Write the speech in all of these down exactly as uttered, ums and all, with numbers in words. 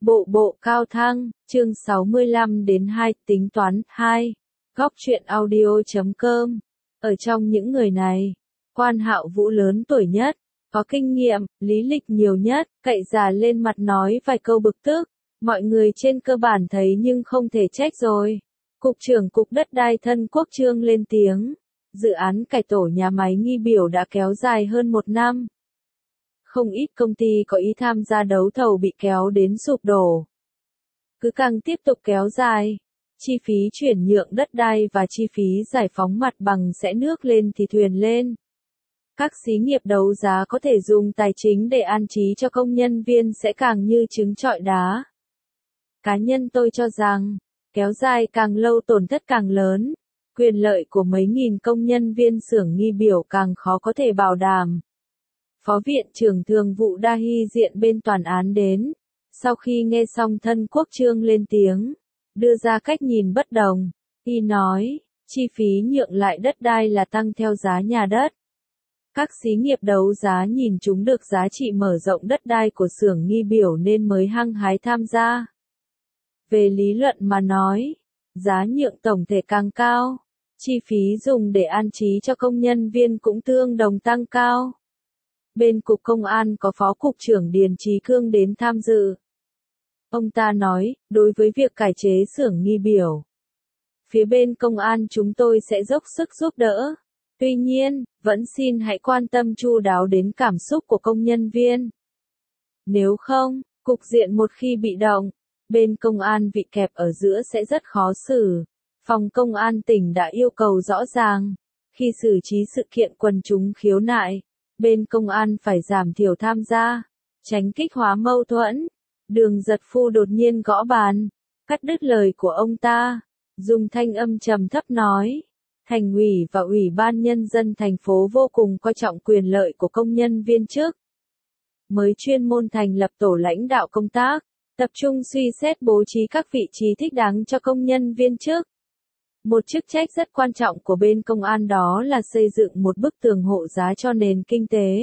Bộ bộ cao thăng, chương sáu mươi lăm đến hai, tính toán, hai. Góc truyện audio chấm com. Ở trong những người này, Quan Hạo Vũ lớn tuổi nhất, có kinh nghiệm, lý lịch nhiều nhất, cậy già lên mặt nói vài câu bực tức. Mọi người trên cơ bản thấy nhưng không thể trách rồi. Cục trưởng Cục Đất đai Thân Quốc Trương lên tiếng. Dự án cải tổ nhà máy Nghi Biểu đã kéo dài hơn một năm. Không ít công ty có ý tham gia đấu thầu bị kéo đến sụp đổ. Cứ càng tiếp tục kéo dài, chi phí chuyển nhượng đất đai và chi phí giải phóng mặt bằng sẽ nước lên thì thuyền lên. Các xí nghiệp đấu giá có thể dùng tài chính để an trí cho công nhân viên sẽ càng như trứng trọi đá. Cá nhân tôi cho rằng, kéo dài càng lâu tổn thất càng lớn, quyền lợi của mấy nghìn công nhân viên xưởng Nghi Biểu càng khó có thể bảo đảm. Phó Viện trưởng Thường vụ Đa Hy diện bên tòa án đến, sau khi nghe xong Thân Quốc Trương lên tiếng, đưa ra cách nhìn bất đồng, y nói, chi phí nhượng lại đất đai là tăng theo giá nhà đất. Các xí nghiệp đấu giá nhìn chúng được giá trị mở rộng đất đai của xưởng Nghi Biểu nên mới hăng hái tham gia. Về lý luận mà nói, giá nhượng tổng thể càng cao, chi phí dùng để an trí cho công nhân viên cũng tương đồng tăng cao. Bên Cục Công an có Phó Cục trưởng Điền Chí Cương đến tham dự. Ông ta nói, đối với việc cải chế xưởng Nghi Biểu, phía bên công an chúng tôi sẽ dốc sức giúp đỡ. Tuy nhiên, vẫn xin hãy quan tâm chu đáo đến cảm xúc của công nhân viên. Nếu không, cục diện một khi bị động, bên công an bị kẹp ở giữa sẽ rất khó xử. Phòng Công an tỉnh đã yêu cầu rõ ràng, khi xử trí sự kiện quần chúng khiếu nại, bên công an phải giảm thiểu tham gia, tránh kích hóa mâu thuẫn. Đường Giật Phu đột nhiên gõ bàn, cắt đứt lời của ông ta, dùng thanh âm trầm thấp nói, Thành ủy và Ủy ban Nhân dân thành phố vô cùng coi trọng quyền lợi của công nhân viên chức. Mới chuyên môn thành lập tổ lãnh đạo công tác, tập trung suy xét bố trí các vị trí thích đáng cho công nhân viên chức. Một chức trách rất quan trọng của bên công an đó là xây dựng một bức tường hộ giá cho nền kinh tế.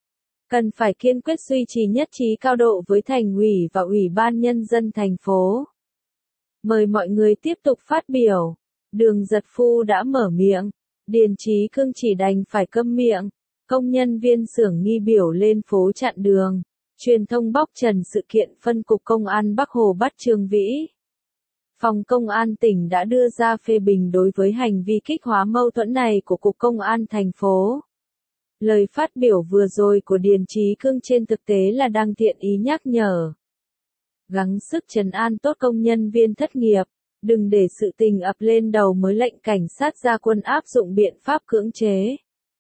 Cần phải kiên quyết duy trì nhất trí cao độ với Thành ủy và Ủy ban Nhân dân thành phố. Mời mọi người tiếp tục phát biểu. Đường Giật Phu đã mở miệng, Điền Chí Cương chỉ đành phải câm miệng. Công nhân viên xưởng Nghi Biểu lên phố chặn đường, truyền thông bóc trần sự kiện phân cục công an Bắc Hồ bắt Trương Vĩ. Phòng Công an tỉnh đã đưa ra phê bình đối với hành vi kích hóa mâu thuẫn này của Cục Công an thành phố. Lời phát biểu vừa rồi của Điền Chí Cương trên thực tế là đang thiện ý nhắc nhở. Gắng sức trấn an tốt công nhân viên thất nghiệp, đừng để sự tình ập lên đầu mới lệnh cảnh sát ra quân áp dụng biện pháp cưỡng chế.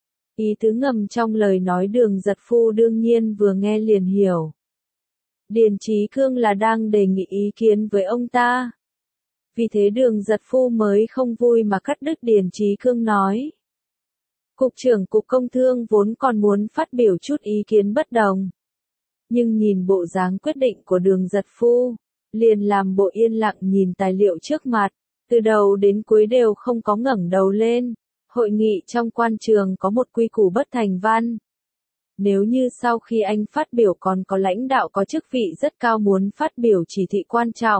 Ý tứ ngầm trong lời nói Đường Giật Phu đương nhiên vừa nghe liền hiểu. Điền Chí Cương là đang đề nghị ý kiến với ông ta. Vì thế Đường Giật Phu mới không vui mà cắt đứt Điền Chí Cương nói. Cục trưởng Cục Công Thương vốn còn muốn phát biểu chút ý kiến bất đồng. Nhưng nhìn bộ dáng quyết định của Đường Giật Phu, liền làm bộ yên lặng nhìn tài liệu trước mặt, từ đầu đến cuối đều không có ngẩng đầu lên. Hội nghị trong quan trường có một quy củ bất thành văn. Nếu như sau khi anh phát biểu còn có lãnh đạo có chức vị rất cao muốn phát biểu chỉ thị quan trọng,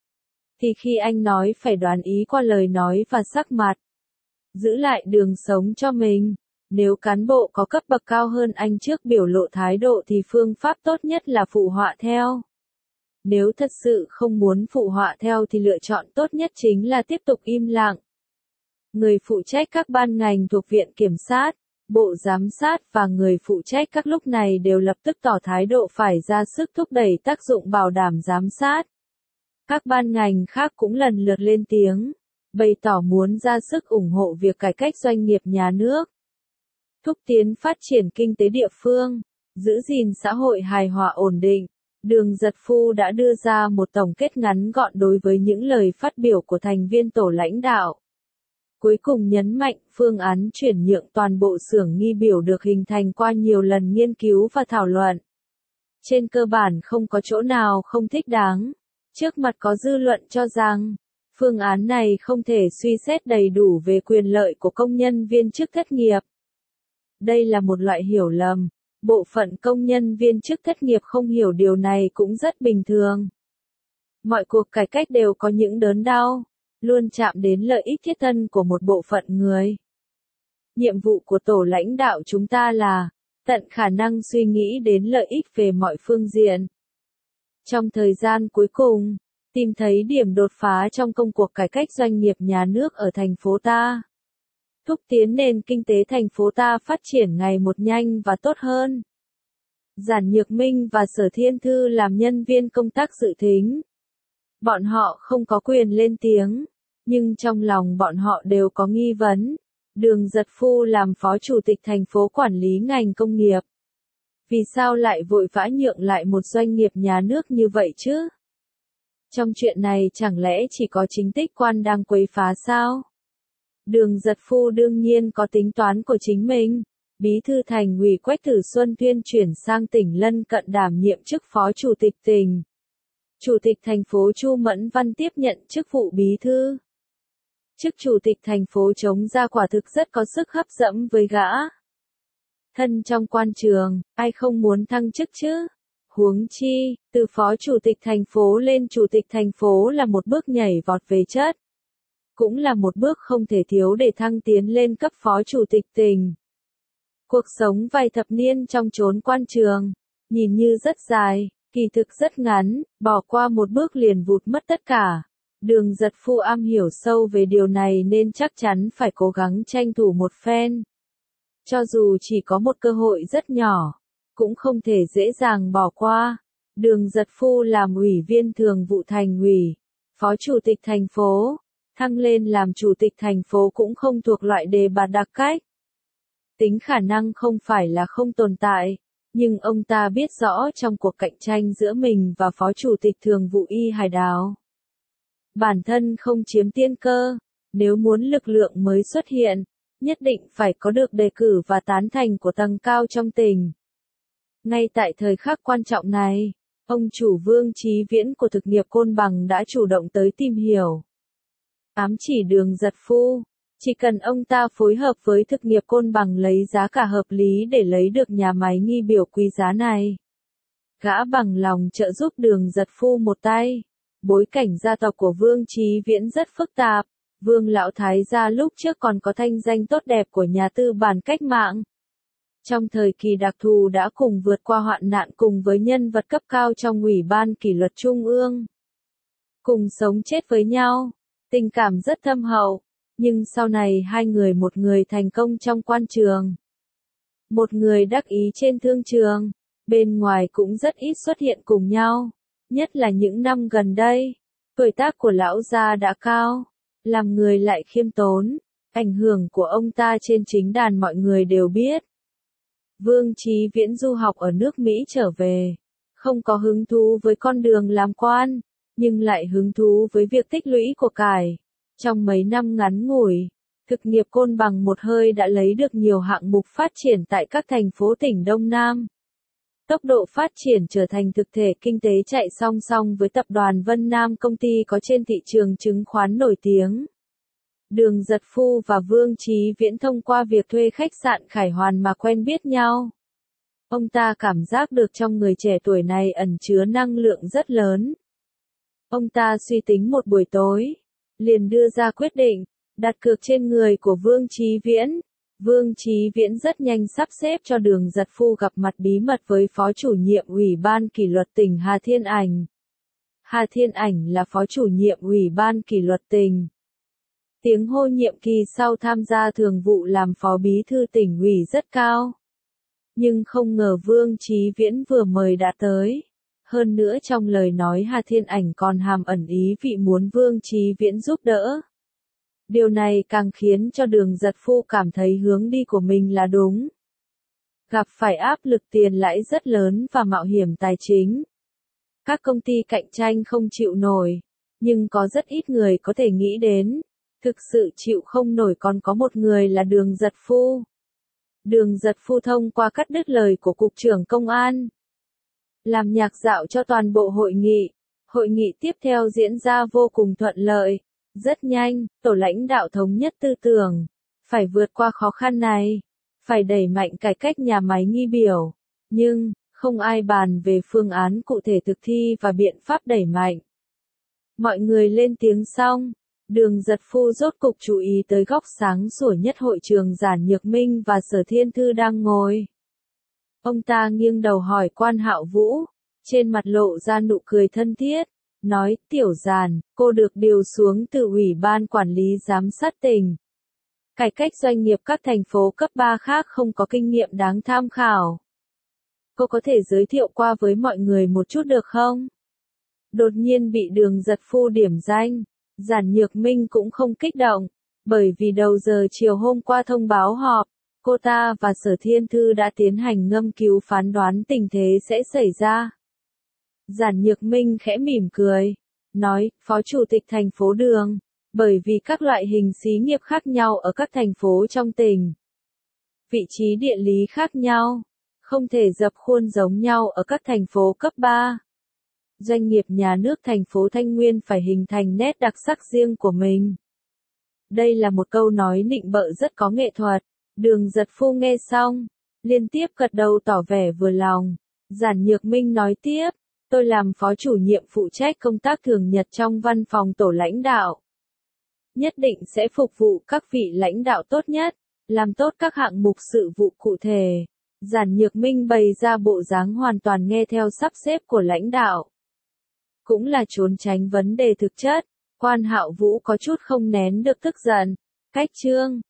thì khi anh nói phải đoán ý qua lời nói và sắc mặt, giữ lại đường sống cho mình. Nếu cán bộ có cấp bậc cao hơn anh trước biểu lộ thái độ thì phương pháp tốt nhất là phụ họa theo. Nếu thật sự không muốn phụ họa theo thì lựa chọn tốt nhất chính là tiếp tục im lặng. Người phụ trách các ban ngành thuộc Viện Kiểm sát, Bộ Giám sát và người phụ trách các lúc này đều lập tức tỏ thái độ phải ra sức thúc đẩy tác dụng bảo đảm giám sát. Các ban ngành khác cũng lần lượt lên tiếng, bày tỏ muốn ra sức ủng hộ việc cải cách doanh nghiệp nhà nước, thúc tiến phát triển kinh tế địa phương, giữ gìn xã hội hài hòa ổn định. Đường Giật Phu đã đưa ra một tổng kết ngắn gọn đối với những lời phát biểu của thành viên tổ lãnh đạo. Cuối cùng nhấn mạnh, phương án chuyển nhượng toàn bộ xưởng Nghi Biểu được hình thành qua nhiều lần nghiên cứu và thảo luận. Trên cơ bản không có chỗ nào không thích đáng. Trước mặt có dư luận cho rằng, phương án này không thể suy xét đầy đủ về quyền lợi của công nhân viên chức thất nghiệp. Đây là một loại hiểu lầm. Bộ phận công nhân viên chức thất nghiệp không hiểu điều này cũng rất bình thường. Mọi cuộc cải cách đều có những đớn đau, luôn chạm đến lợi ích thiết thân của một bộ phận người. Nhiệm vụ của tổ lãnh đạo chúng ta là tận khả năng suy nghĩ đến lợi ích về mọi phương diện. Trong thời gian cuối cùng, tìm thấy điểm đột phá trong công cuộc cải cách doanh nghiệp nhà nước ở thành phố ta. Thúc tiến nền kinh tế thành phố ta phát triển ngày một nhanh và tốt hơn. Giản Nhược Minh và Sở Thiên Thư làm nhân viên công tác dự thính. Bọn họ không có quyền lên tiếng, nhưng trong lòng bọn họ đều có nghi vấn. Đường Giật Phu làm phó chủ tịch thành phố quản lý ngành công nghiệp. Vì sao lại vội vã nhượng lại một doanh nghiệp nhà nước như vậy chứ? Trong chuyện này chẳng lẽ chỉ có chính tích quan đang quấy phá sao? Đường Giật Phu đương nhiên có tính toán của chính mình. Bí thư thành ủy Quách Tử Xuân tuyên chuyển sang tỉnh lân cận đảm nhiệm chức phó chủ tịch tỉnh. Chủ tịch thành phố Chu Mẫn Văn tiếp nhận chức vụ bí thư. Chức chủ tịch thành phố Trống Ra quả thực rất có sức hấp dẫn với gã. Thân trong quan trường, ai không muốn thăng chức chứ? Huống chi, từ phó chủ tịch thành phố lên chủ tịch thành phố là một bước nhảy vọt về chất. Cũng là một bước không thể thiếu để thăng tiến lên cấp phó chủ tịch tỉnh. Cuộc sống vài thập niên trong chốn quan trường, nhìn như rất dài, kỳ thực rất ngắn, bỏ qua một bước liền vụt mất tất cả. Đường Giật Phu am hiểu sâu về điều này nên chắc chắn phải cố gắng tranh thủ một phen. Cho dù chỉ có một cơ hội rất nhỏ, cũng không thể dễ dàng bỏ qua. Đường Giật Phu làm ủy viên thường vụ thành ủy, phó chủ tịch thành phố, thăng lên làm chủ tịch thành phố cũng không thuộc loại đề bạt đặc cách. Tính khả năng không phải là không tồn tại, nhưng ông ta biết rõ trong cuộc cạnh tranh giữa mình và phó chủ tịch thường vụ Y Hải Đào. Bản thân không chiếm tiên cơ, nếu muốn lực lượng mới xuất hiện, nhất định phải có được đề cử và tán thành của tầng cao trong tỉnh. Ngay tại thời khắc quan trọng này, ông chủ Vương Chí Viễn của thực nghiệp Côn Bằng đã chủ động tới tìm hiểu. Ám chỉ Đường Giật Phu, chỉ cần ông ta phối hợp với thực nghiệp Côn Bằng lấy giá cả hợp lý để lấy được nhà máy nghi biểu quý giá này. Gã bằng lòng trợ giúp Đường Giật Phu một tay. Bối cảnh gia tộc của Vương Chí Viễn rất phức tạp. Vương Lão Thái gia lúc trước còn có thanh danh tốt đẹp của nhà tư bản cách mạng. Trong thời kỳ đặc thù đã cùng vượt qua hoạn nạn cùng với nhân vật cấp cao trong Ủy ban Kỷ luật Trung ương. Cùng sống chết với nhau, tình cảm rất thâm hậu, nhưng sau này hai người một người thành công trong quan trường. Một người đắc ý trên thương trường, bên ngoài cũng rất ít xuất hiện cùng nhau, nhất là những năm gần đây. Tuổi tác của lão gia đã cao, làm người lại khiêm tốn, ảnh hưởng của ông ta trên chính đàn mọi người đều biết. Vương Chí Viễn du học ở nước Mỹ trở về, không có hứng thú với con đường làm quan, nhưng lại hứng thú với việc tích lũy của cải. Trong mấy năm ngắn ngủi, thực nghiệp Côn Bằng một hơi đã lấy được nhiều hạng mục phát triển tại các thành phố tỉnh Đông Nam. Tốc độ phát triển trở thành thực thể kinh tế chạy song song với tập đoàn Vân Nam, công ty có trên thị trường chứng khoán nổi tiếng. Đường Giật Phu và Vương Chí Viễn thông qua việc thuê khách sạn Khải Hoàn mà quen biết nhau. Ông ta cảm giác được trong người trẻ tuổi này ẩn chứa năng lượng rất lớn. Ông ta suy tính một buổi tối, liền đưa ra quyết định, đặt cược trên người của Vương Chí Viễn. Vương Chí Viễn rất nhanh sắp xếp cho Đường Giật Phu gặp mặt bí mật với Phó chủ nhiệm Ủy ban Kỷ luật tỉnh Hà Thiên Ảnh. Hà Thiên Ảnh là Phó chủ nhiệm Ủy ban Kỷ luật tỉnh. Tiếng hô nhiệm kỳ sau tham gia thường vụ làm Phó Bí thư tỉnh ủy rất cao. Nhưng không ngờ Vương Chí Viễn vừa mời đã tới. Hơn nữa trong lời nói Hà Thiên Ảnh còn hàm ẩn ý vị muốn Vương Chí Viễn giúp đỡ. Điều này càng khiến cho Đường Giật Phu cảm thấy hướng đi của mình là đúng. Gặp phải áp lực tiền lãi rất lớn và mạo hiểm tài chính. Các công ty cạnh tranh không chịu nổi, nhưng có rất ít người có thể nghĩ đến. Thực sự chịu không nổi còn có một người là Đường Giật Phu. Đường Giật Phu thông qua cắt đứt lời của Cục trưởng Công an, làm nhạc dạo cho toàn bộ hội nghị. Hội nghị tiếp theo diễn ra vô cùng thuận lợi. Rất nhanh, tổ lãnh đạo thống nhất tư tưởng, phải vượt qua khó khăn này, phải đẩy mạnh cải cách nhà máy nghi biểu, nhưng, không ai bàn về phương án cụ thể thực thi và biện pháp đẩy mạnh. Mọi người lên tiếng xong, Đường Giật Phu rốt cục chú ý tới góc sáng sủa nhất hội trường Giản Nhược Minh và Sở Thiên Thư đang ngồi. Ông ta nghiêng đầu hỏi Quan Hạo Vũ, trên mặt lộ ra nụ cười thân thiết, nói, Tiểu Giản, cô được điều xuống từ Ủy ban Quản lý Giám sát tỉnh. Cải cách doanh nghiệp các thành phố cấp ba khác không có kinh nghiệm đáng tham khảo. Cô có thể giới thiệu qua với mọi người một chút được không? Đột nhiên bị Đường Giật Phu điểm danh, Giản Nhược Minh cũng không kích động, bởi vì đầu giờ chiều hôm qua thông báo họp, cô ta và Sở Thiên Thư đã tiến hành ngâm cứu phán đoán tình thế sẽ xảy ra. Giản Nhược Minh khẽ mỉm cười, nói, Phó Chủ tịch thành phố Đường, bởi vì các loại hình xí nghiệp khác nhau ở các thành phố trong tỉnh, vị trí địa lý khác nhau, không thể dập khuôn giống nhau ở các thành phố cấp ba. Doanh nghiệp nhà nước thành phố Thanh Nguyên phải hình thành nét đặc sắc riêng của mình. Đây là một câu nói nịnh bợ rất có nghệ thuật. Đường Giật Phu nghe xong, liên tiếp gật đầu tỏ vẻ vừa lòng. Giản Nhược Minh nói tiếp, tôi làm phó chủ nhiệm phụ trách công tác thường nhật trong văn phòng tổ lãnh đạo. Nhất định sẽ phục vụ các vị lãnh đạo tốt nhất, làm tốt các hạng mục sự vụ cụ thể. Giản Nhược Minh bày ra bộ dáng hoàn toàn nghe theo sắp xếp của lãnh đạo. Cũng là trốn tránh vấn đề thực chất, Quan Hạo Vũ có chút không nén được tức giận. Cách chương